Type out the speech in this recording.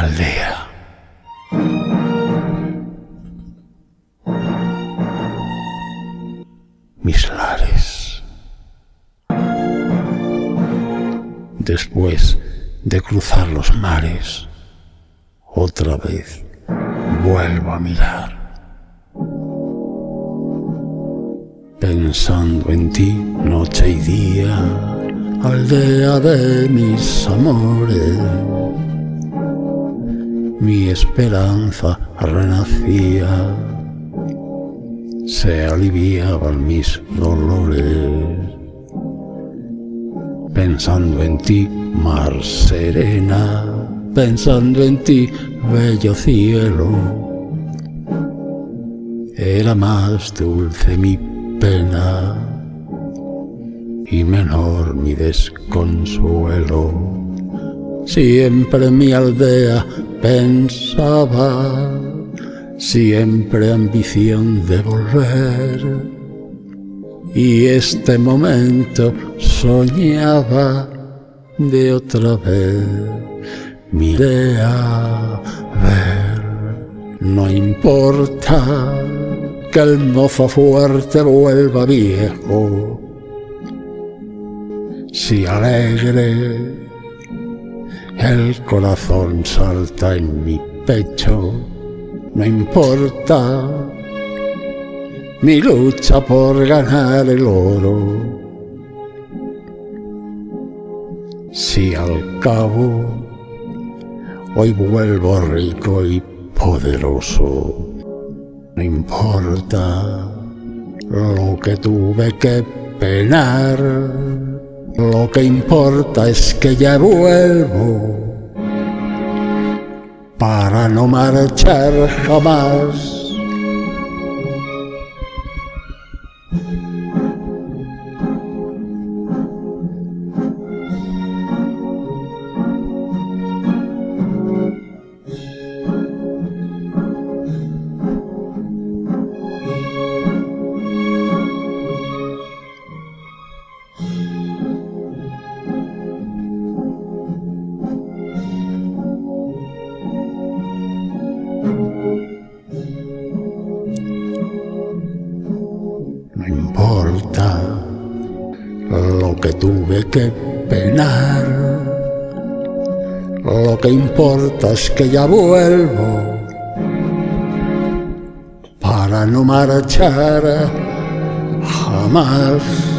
aldea. Mis lares. Después de cruzar los mares, otra vez vuelvo a mirar. Pensando en ti noche y día, aldea de mis amores, mi esperanza renacía, se aliviaban mis dolores. Pensando en ti, mar serena, pensando en ti, bello cielo, era más dulce mi pena y menor mi desconsuelo. Siempre en mi aldea pensaba, siempre ambición de volver, y este momento soñaba de otra vez mi idea ver. No importa que el mozo fuerte vuelva viejo, si alegre el corazón salta en mi pecho. No importa mi lucha por ganar el oro, si al cabo hoy vuelvo rico y poderoso. No importa lo que tuve que penar, lo que importa es que ya vuelvo para no marchar jamás. No importa lo que tuve que penar, lo que importa es que ya vuelvo para no marchar jamás.